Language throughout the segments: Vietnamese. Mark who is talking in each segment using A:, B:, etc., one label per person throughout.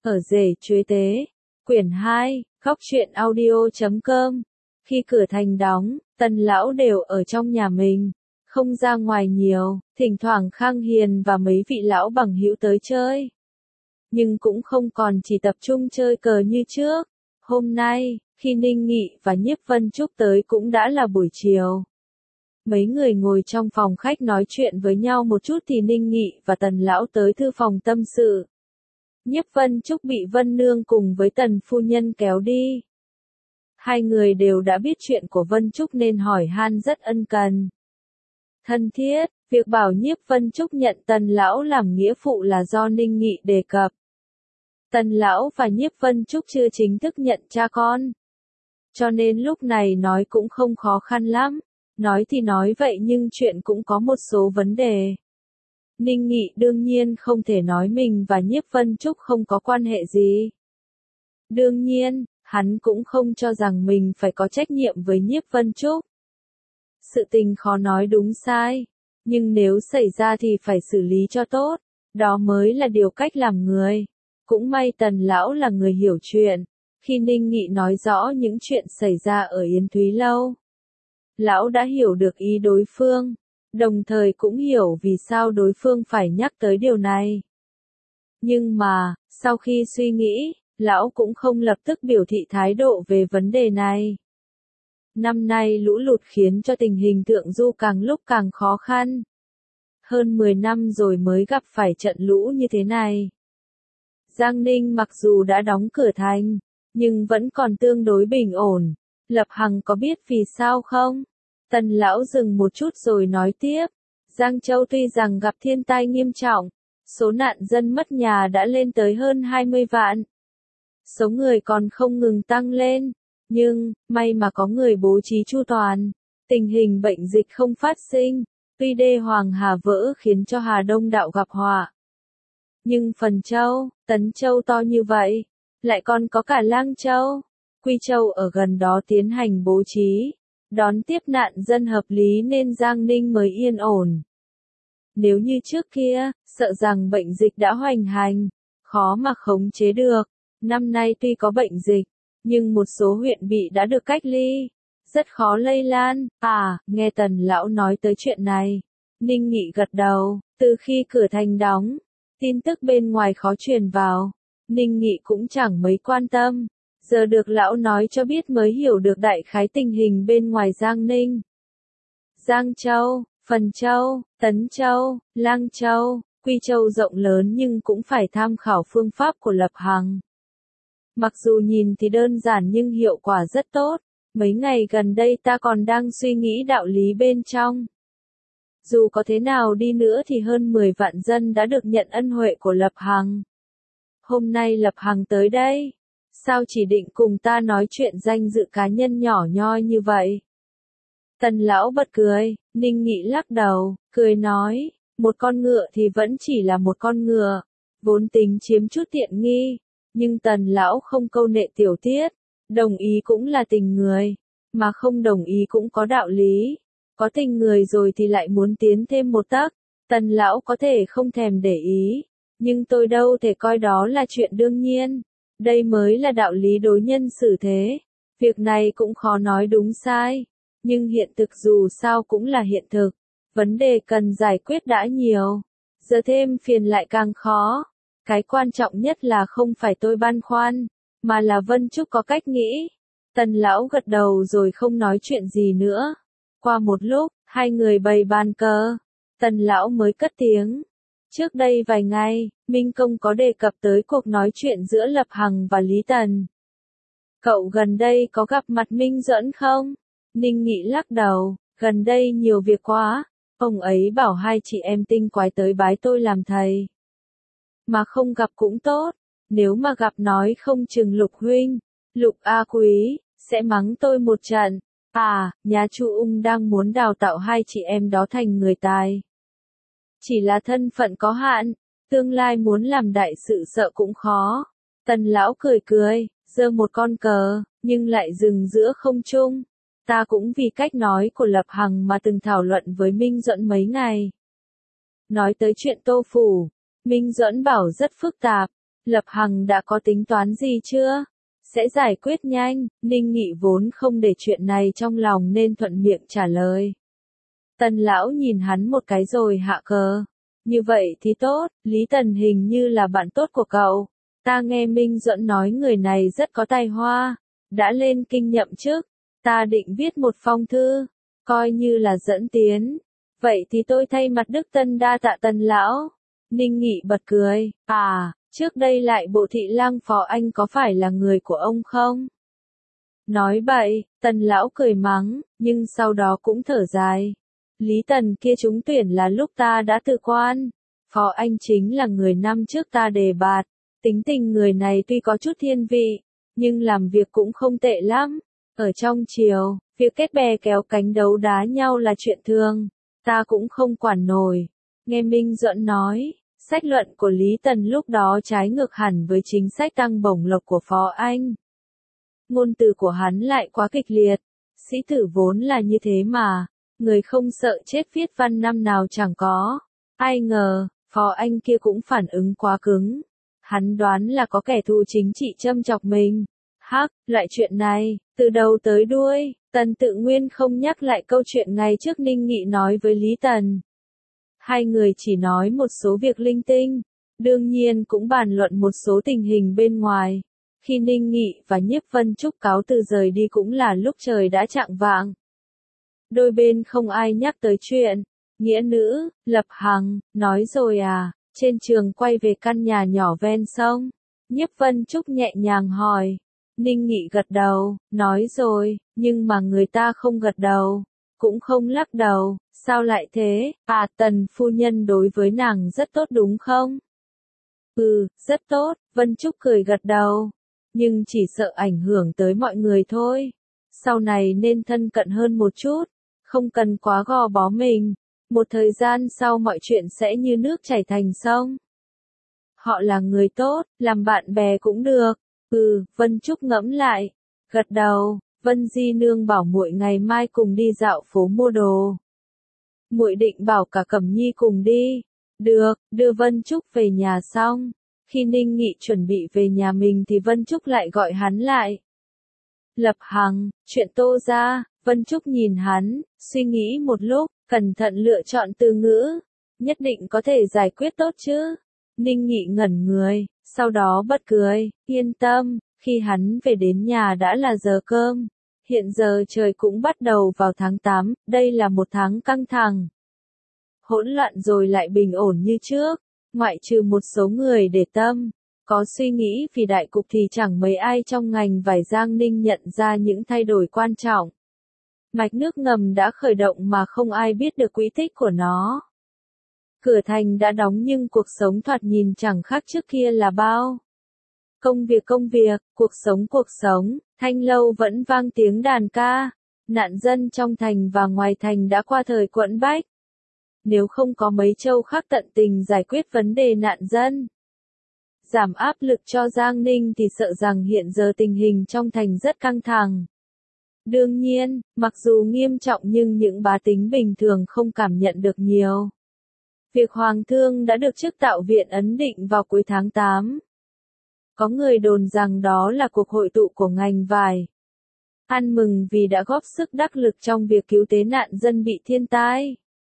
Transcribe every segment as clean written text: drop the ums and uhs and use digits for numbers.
A: Ở rể chuế tế. Quyển 2, góc truyện audio.com. Khi cửa thành đóng, Tần lão đều ở trong nhà mình, không ra ngoài nhiều, thỉnh thoảng Khang Hiền và mấy vị lão bằng hữu tới chơi. Nhưng cũng không còn chỉ tập trung chơi cờ như trước. Hôm nay, khi Ninh Nghị và Nhiếp Vân Trúc tới cũng đã là buổi chiều. Mấy người ngồi trong phòng khách nói chuyện với nhau một chút thì Ninh Nghị và Tần lão tới thư phòng tâm sự. Nhiếp Vân Trúc bị Vân Nương cùng với Tần phu nhân kéo đi. Hai người đều đã biết chuyện của Vân Trúc nên hỏi han rất ân cần. Thân thiết, việc bảo Nhiếp Vân Trúc nhận Tần lão làm nghĩa phụ là do Ninh Nghị đề cập. Tần lão và Nhiếp Vân Trúc chưa chính thức nhận cha con. Cho nên lúc này nói cũng không khó khăn lắm. Nói thì nói vậy nhưng chuyện cũng có một số vấn đề. Ninh Nghị đương nhiên không thể nói mình và Nhiếp Vân Trúc không có quan hệ gì. Đương nhiên, hắn cũng không cho rằng mình phải có trách nhiệm với Nhiếp Vân Trúc. Sự tình khó nói đúng sai, nhưng nếu xảy ra thì phải xử lý cho tốt, đó mới là điều cách làm người. Cũng may Tần lão là người hiểu chuyện, khi Ninh Nghị nói rõ những chuyện xảy ra ở Yến Thúy Lâu. Lão đã hiểu được ý đối phương, đồng thời cũng hiểu vì sao đối phương phải nhắc tới điều này. Nhưng mà, sau khi suy nghĩ, lão cũng không lập tức biểu thị thái độ về vấn đề này. Năm nay lũ lụt khiến cho tình hình thượng du càng lúc càng khó khăn. Hơn 10 năm rồi mới gặp phải trận lũ như thế này. Giang Ninh mặc dù đã đóng cửa thành, nhưng vẫn còn tương đối bình ổn. Lập Hằng có biết vì sao không? Tần lão dừng một chút rồi nói tiếp. Giang Châu tuy rằng gặp thiên tai nghiêm trọng, số nạn dân mất nhà đã lên tới hơn 20 vạn. Số người còn không ngừng tăng lên, nhưng, may mà có người bố trí chu toàn. Tình hình bệnh dịch không phát sinh, tuy đê Hoàng Hà vỡ khiến cho Hà Đông đạo gặp họa. Nhưng Phần Châu, Tấn Châu to như vậy, lại còn có cả Lang Châu, Quy Châu ở gần đó tiến hành bố trí, đón tiếp nạn dân hợp lý nên Giang Ninh mới yên ổn. Nếu như trước kia, sợ rằng bệnh dịch đã hoành hành, khó mà khống chế được. Năm nay tuy có bệnh dịch, nhưng một số huyện bị đã được cách ly, rất khó lây lan. Nghe Tần lão nói tới chuyện này, Ninh Nghị gật đầu. Từ khi cửa thành đóng, tin tức bên ngoài khó truyền vào, Ninh Nghị cũng chẳng mấy quan tâm. Giờ được lão nói cho biết mới hiểu được đại khái tình hình bên ngoài Giang Ninh. Giang Châu, Phần Châu, Tấn Châu, Lang Châu, Quy Châu rộng lớn nhưng cũng phải tham khảo phương pháp của Lập Hằng. Mặc dù nhìn thì đơn giản nhưng hiệu quả rất tốt. Mấy ngày gần đây ta còn đang suy nghĩ đạo lý bên trong. Dù có thế nào đi nữa thì hơn 10 vạn dân đã được nhận ân huệ của Lập Hằng. Hôm nay Lập Hằng tới đây, sao chỉ định cùng ta nói chuyện danh dự cá nhân nhỏ nhoi như vậy? Tần lão bật cười, Ninh Nghị lắc đầu, cười nói, một con ngựa thì vẫn chỉ là một con ngựa, vốn tính chiếm chút tiện nghi, nhưng Tần lão không câu nệ tiểu tiết, đồng ý cũng là tình người, mà không đồng ý cũng có đạo lý, có tình người rồi thì lại muốn tiến thêm một tấc, Tần lão có thể không thèm để ý, nhưng tôi đâu thể coi đó là chuyện đương nhiên, đây mới là đạo lý đối nhân xử thế, việc này cũng khó nói đúng sai. Nhưng hiện thực dù sao cũng là hiện thực, vấn đề cần giải quyết đã nhiều, giờ thêm phiền lại càng khó. Cái quan trọng nhất là không phải tôi băn khoăn, mà là Vân Trúc có cách nghĩ. Tần lão gật đầu rồi không nói chuyện gì nữa. Qua một lúc, hai người bày bàn cờ, Tần lão mới cất tiếng. Trước đây vài ngày, Minh Công có đề cập tới cuộc nói chuyện giữa Lập Hằng và Lý Tần. Cậu gần đây có gặp mặt Minh Duẫn không? Ninh Nghị lắc đầu, gần đây nhiều việc quá, ông ấy bảo hai chị em tinh quái tới bái tôi làm thầy. Mà không gặp cũng tốt, nếu mà gặp nói không chừng Lục huynh, Lục A Quý, sẽ mắng tôi một trận. Nhà Chu Ung đang muốn đào tạo hai chị em đó thành người tài. Chỉ là thân phận có hạn, tương lai muốn làm đại sự sợ cũng khó. Tần lão cười cười, giơ một con cờ, nhưng lại dừng giữa không trung. Ta cũng vì cách nói của Lập Hằng mà từng thảo luận với Minh Duẫn mấy ngày. Nói tới chuyện Tô Phủ, Minh Duẫn bảo rất phức tạp, Lập Hằng đã có tính toán gì chưa? Sẽ giải quyết nhanh, Ninh Nghị vốn không để chuyện này trong lòng nên thuận miệng trả lời. Tần lão nhìn hắn một cái rồi hạ cờ. Như vậy thì tốt, Lý Tần hình như là bạn tốt của cậu. Ta nghe Minh Duẫn nói người này rất có tài hoa, đã lên kinh nhậm chức. Ta định viết một phong thư, coi như là dẫn tiến. Vậy thì tôi thay mặt Đức Tân đa tạ Tần lão. Ninh Nghị bật cười, trước đây lại bộ thị lang Phó Anh có phải là người của ông không? Nói bậy, Tần lão cười mắng, nhưng sau đó cũng thở dài. Lý Tần kia trúng tuyển là lúc ta đã từ quan. Phó Anh chính là người năm trước ta đề bạt. Tính tình người này tuy có chút thiên vị, nhưng làm việc cũng không tệ lắm. Ở trong triều, việc kết bè kéo cánh đấu đá nhau là chuyện thường. Ta cũng không quản nổi. Nghe Minh Duẫn nói, sách luận của Lý Tần lúc đó trái ngược hẳn với chính sách tăng bổng lộc của Phó Anh. Ngôn từ của hắn lại quá kịch liệt. Sĩ tử vốn là như thế mà. Người không sợ chết viết văn năm nào chẳng có. Ai ngờ, Phó Anh kia cũng phản ứng quá cứng. Hắn đoán là có kẻ thù chính trị châm chọc mình. Loại chuyện này, từ đầu tới đuôi, Tần Tự Nguyên không nhắc lại câu chuyện ngày trước Ninh Nghị nói với Lý Tần. Hai người chỉ nói một số việc linh tinh, đương nhiên cũng bàn luận một số tình hình bên ngoài. Khi Ninh Nghị và Nhiếp Vân Trúc cáo từ rời đi cũng là lúc trời đã chạng vạng. Đôi bên không ai nhắc tới chuyện. Nghĩa nữ, Lập Hằng, nói rồi à, trên trường quay về căn nhà nhỏ ven sông. Nhiếp Vân Trúc nhẹ nhàng hỏi. Ninh Nghị gật đầu, nói rồi, nhưng mà người ta không gật đầu, cũng không lắc đầu, sao lại thế? Tần phu nhân đối với nàng rất tốt đúng không? Rất tốt, Vân Trúc cười gật đầu, nhưng chỉ sợ ảnh hưởng tới mọi người thôi. Sau này nên thân cận hơn một chút, không cần quá gò bó mình, một thời gian sau mọi chuyện sẽ như nước chảy thành sông. Họ là người tốt, làm bạn bè cũng được. Vân Trúc ngẫm lại, gật đầu. Vân Di nương bảo muội ngày mai cùng đi dạo phố mua đồ. Muội định bảo cả Cẩm Nhi cùng đi. Được, đưa Vân Trúc về nhà xong. Khi Ninh Nghị chuẩn bị về nhà mình thì Vân Trúc lại gọi hắn lại. Lập Hằng, chuyện Tô gia. Vân Trúc nhìn hắn, suy nghĩ một lúc, cẩn thận lựa chọn từ ngữ. Nhất định có thể giải quyết tốt chứ. Ninh Nghị ngẩn người, sau đó bật cười, yên tâm, khi hắn về đến nhà đã là giờ cơm. Hiện giờ trời cũng bắt đầu vào tháng 8, đây là một tháng căng thẳng. Hỗn loạn rồi lại bình ổn như trước, ngoại trừ một số người để tâm, có suy nghĩ vì đại cục thì chẳng mấy ai trong ngành vải Giang Ninh nhận ra những thay đổi quan trọng. Mạch nước ngầm đã khởi động mà không ai biết được quỹ tích của nó. Cửa thành đã đóng nhưng cuộc sống thoạt nhìn chẳng khác trước kia là bao. Công việc, cuộc sống, Thanh Lâu vẫn vang tiếng đàn ca. Nạn dân trong thành và ngoài thành đã qua thời quẫn bách. Nếu không có mấy châu khác tận tình giải quyết vấn đề nạn dân, giảm áp lực cho Giang Ninh thì sợ rằng hiện giờ tình hình trong thành rất căng thẳng. Đương nhiên, mặc dù nghiêm trọng nhưng những bá tính bình thường không cảm nhận được nhiều. Việc Hoàng thương đã được chức tạo viện ấn định vào cuối tháng 8. Có người đồn rằng đó là cuộc hội tụ của ngành vải. Ăn mừng vì đã góp sức đắc lực trong việc cứu tế nạn dân bị thiên tai.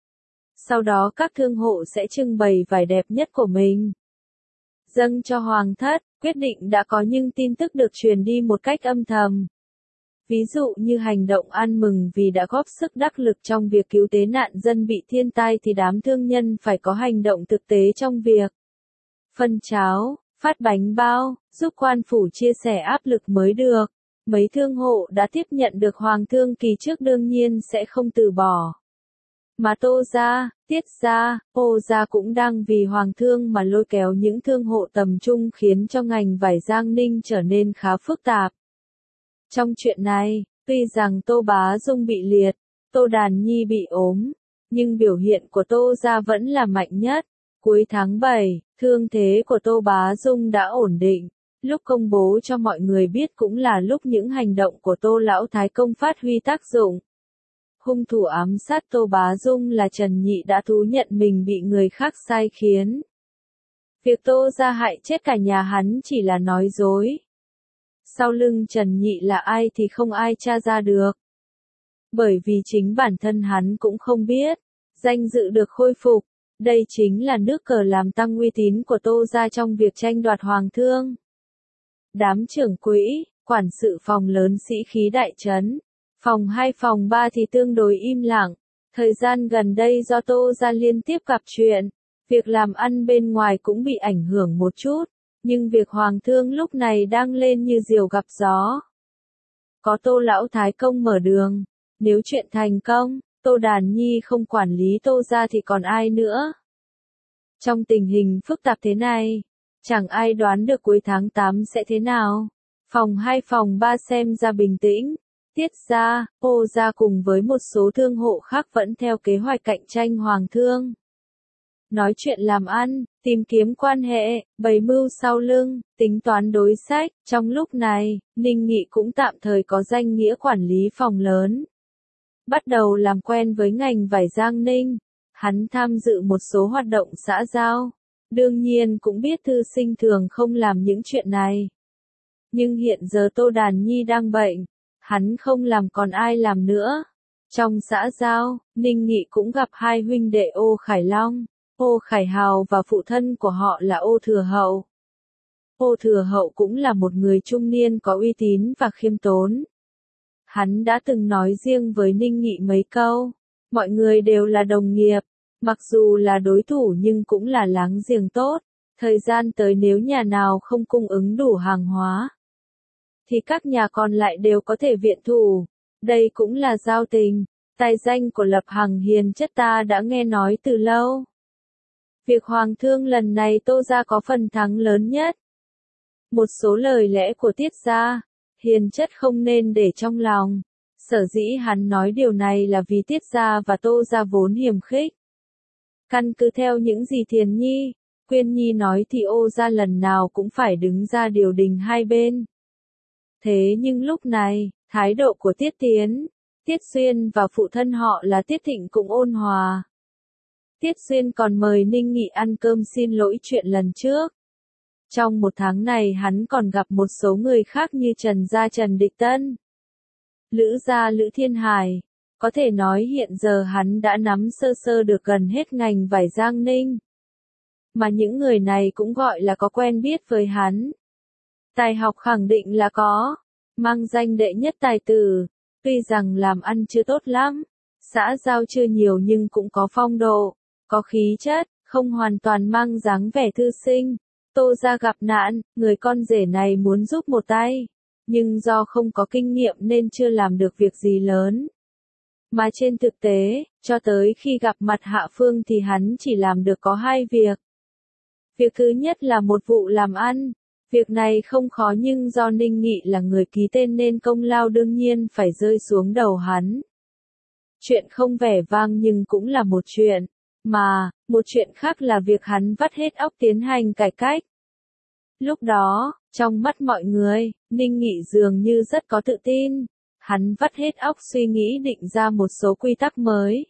A: Sau đó các thương hộ sẽ trưng bày vải đẹp nhất của mình. Dâng cho Hoàng thất, quyết định đã có nhưng tin tức được truyền đi một cách âm thầm. Ví dụ như hành động ăn mừng vì đã góp sức đắc lực trong việc cứu tế nạn dân bị thiên tai thì đám thương nhân phải có hành động thực tế trong việc phân cháo, phát bánh bao, giúp quan phủ chia sẻ áp lực mới được. Mấy thương hộ đã tiếp nhận được Hoàng thương kỳ trước đương nhiên sẽ không từ bỏ. Mà Tô gia, Tiết gia, Ô gia cũng đang vì Hoàng thương mà lôi kéo những thương hộ tầm trung khiến cho ngành vải Giang Ninh trở nên khá phức tạp. Trong chuyện này, tuy rằng Tô Bá Dung bị liệt, Tô Đàn Nhi bị ốm, nhưng biểu hiện của Tô gia vẫn là mạnh nhất. Cuối tháng 7, thương thế của Tô Bá Dung đã ổn định. Lúc công bố cho mọi người biết cũng là lúc những hành động của Tô Lão Thái Công phát huy tác dụng. Hung thủ ám sát Tô Bá Dung là Trần Nhị đã thú nhận mình bị người khác sai khiến. Việc Tô gia hại chết cả nhà hắn chỉ là nói dối. Sau lưng Trần Nhị là ai thì không ai tra ra được. Bởi vì chính bản thân hắn cũng không biết, danh dự được khôi phục, đây chính là nước cờ làm tăng uy tín của Tô gia trong việc tranh đoạt hoàng thương. Đám trưởng quỹ, quản sự phòng lớn sĩ khí đại trấn, phòng 2 phòng 3 thì tương đối im lặng. Thời gian gần đây do Tô gia liên tiếp gặp chuyện, việc làm ăn bên ngoài cũng bị ảnh hưởng một chút, nhưng việc hoàng thương lúc này đang lên như diều gặp gió. Có Tô lão thái công mở đường, nếu chuyện thành công, Tô Đàn Nhi không quản lý Tô gia thì còn ai nữa. Trong tình hình phức tạp thế này, chẳng ai đoán được cuối tháng 8 sẽ thế nào. Phòng 2 phòng 3 xem ra bình tĩnh. Tiết gia, Ô gia cùng với một số thương hộ khác vẫn theo kế hoạch cạnh tranh hoàng thương. Nói chuyện làm ăn, tìm kiếm quan hệ, bày mưu sau lưng, tính toán đối sách. Trong lúc này, Ninh Nghị cũng tạm thời có danh nghĩa quản lý phòng lớn. Bắt đầu làm quen với ngành vải Giang Ninh. Hắn tham dự một số hoạt động xã giao. Đương nhiên cũng biết thư sinh thường không làm những chuyện này. Nhưng hiện giờ Tô Đàn Nhi đang bệnh. Hắn không làm còn ai làm nữa. Trong xã giao, Ninh Nghị cũng gặp hai huynh đệ Ô Khải Long, Ô Khải Hào và phụ thân của họ là Ô Thừa Hậu. Ô Thừa Hậu cũng là một người trung niên có uy tín và khiêm tốn. Hắn đã từng nói riêng với Ninh Nghị mấy câu, mọi người đều là đồng nghiệp, mặc dù là đối thủ nhưng cũng là láng giềng tốt. Thời gian tới nếu nhà nào không cung ứng đủ hàng hóa, thì các nhà còn lại đều có thể viện thủ. Đây cũng là giao tình. Tài danh của Lập Hằng hiền chất ta đã nghe nói từ lâu. Việc hoàng thương lần này Tô gia có phần thắng lớn nhất. Một số lời lẽ của Tiết gia, hiền chất không nên để trong lòng. Sở dĩ hắn nói điều này là vì Tiết gia và Tô gia vốn hiềm khích. Căn cứ theo những gì Thiền Nhi, Quyên Nhi nói thì Ô gia lần nào cũng phải đứng ra điều đình hai bên. Thế nhưng lúc này, thái độ của Tiết Tiến, Tiết Xuyên và phụ thân họ là Tiết Thịnh cũng ôn hòa. Tiết Xuyên còn mời Ninh Nghị ăn cơm xin lỗi chuyện lần trước. Trong một tháng này hắn còn gặp một số người khác như Trần gia Trần Địch Tân, Lữ gia Lữ Thiên Hải. Có thể nói hiện giờ hắn đã nắm sơ sơ được gần hết ngành vải Giang Ninh. Mà những người này cũng gọi là có quen biết với hắn. Tài học khẳng định là có, mang danh đệ nhất tài tử, tuy rằng làm ăn chưa tốt lắm, xã giao chưa nhiều nhưng cũng có phong độ, có khí chất, không hoàn toàn mang dáng vẻ thư sinh. Tô gia gặp nạn, người con rể này muốn giúp một tay, nhưng do không có kinh nghiệm nên chưa làm được việc gì lớn. Mà trên thực tế, cho tới khi gặp mặt Hạ Phương thì hắn chỉ làm được có 2 việc. Việc thứ nhất là một vụ làm ăn. Việc này không khó nhưng do Ninh Nghị là người ký tên nên công lao đương nhiên phải rơi xuống đầu hắn. Chuyện không vẻ vang nhưng cũng là một chuyện, mà, một chuyện khác là việc hắn vắt hết óc tiến hành cải cách. Lúc đó, trong mắt mọi người, Ninh Nghị dường như rất có tự tin. Hắn vắt hết óc suy nghĩ định ra một số quy tắc mới,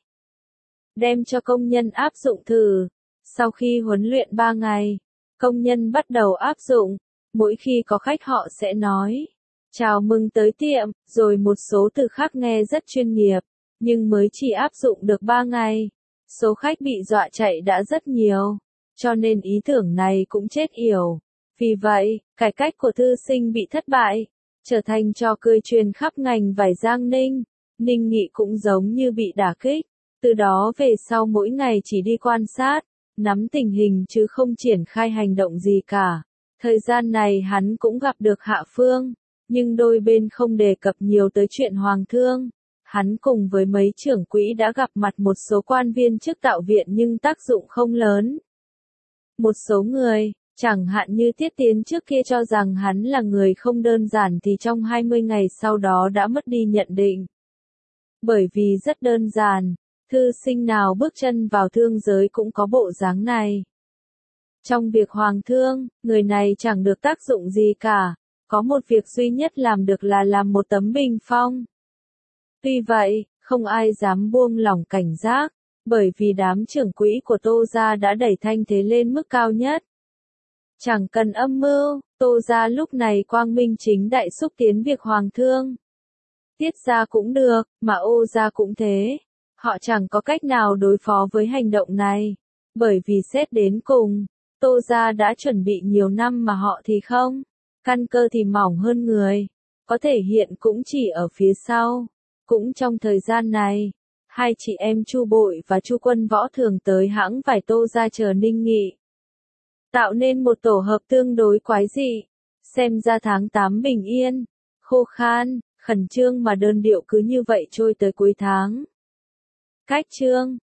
A: đem cho công nhân áp dụng thử. Sau khi huấn luyện 3 ngày, công nhân bắt đầu áp dụng. Mỗi khi có khách họ sẽ nói, chào mừng tới tiệm, rồi một số từ khác nghe rất chuyên nghiệp, nhưng mới chỉ áp dụng được 3 ngày. Số khách bị dọa chạy đã rất nhiều, cho nên ý tưởng này cũng chết yểu. Vì vậy, cải cách của thư sinh bị thất bại, trở thành trò cười truyền khắp ngành vải Giang Ninh. Ninh Nghị cũng giống như bị đả kích, từ đó về sau mỗi ngày chỉ đi quan sát, nắm tình hình chứ không triển khai hành động gì cả. Thời gian này hắn cũng gặp được Hạ Phương, nhưng đôi bên không đề cập nhiều tới chuyện hoàng thương. Hắn cùng với mấy trưởng quỹ đã gặp mặt một số quan viên chức tạo viện nhưng tác dụng không lớn. Một số người, chẳng hạn như Tiết Tiến trước kia cho rằng hắn là người không đơn giản thì trong 20 ngày sau đó đã mất đi nhận định. Bởi vì rất đơn giản, thư sinh nào bước chân vào thương giới cũng có bộ dáng này. Trong việc hoàng thương, người này chẳng được tác dụng gì cả, có một việc duy nhất làm được là làm một tấm bình phong. Tuy vậy, không ai dám buông lỏng cảnh giác, bởi vì đám trưởng quỹ của Tô gia đã đẩy thanh thế lên mức cao nhất. Chẳng cần âm mưu, Tô gia lúc này quang minh chính đại xúc tiến việc hoàng thương. Tiết gia cũng được, mà Ô gia cũng thế. Họ chẳng có cách nào đối phó với hành động này. Bởi vì xét đến cùng, Tô gia đã chuẩn bị nhiều năm mà họ thì không. Căn cơ thì mỏng hơn người. Có thể hiện cũng chỉ ở phía sau. Cũng trong thời gian này, hai chị em Chu Bội và Chu Quân Võ thường tới hãng vải Tô gia chờ Ninh Nghị. Tạo nên một tổ hợp tương đối quái dị. Xem ra tháng 8 bình yên, khô khan, khẩn trương mà đơn điệu cứ như vậy trôi tới cuối tháng. Cách chương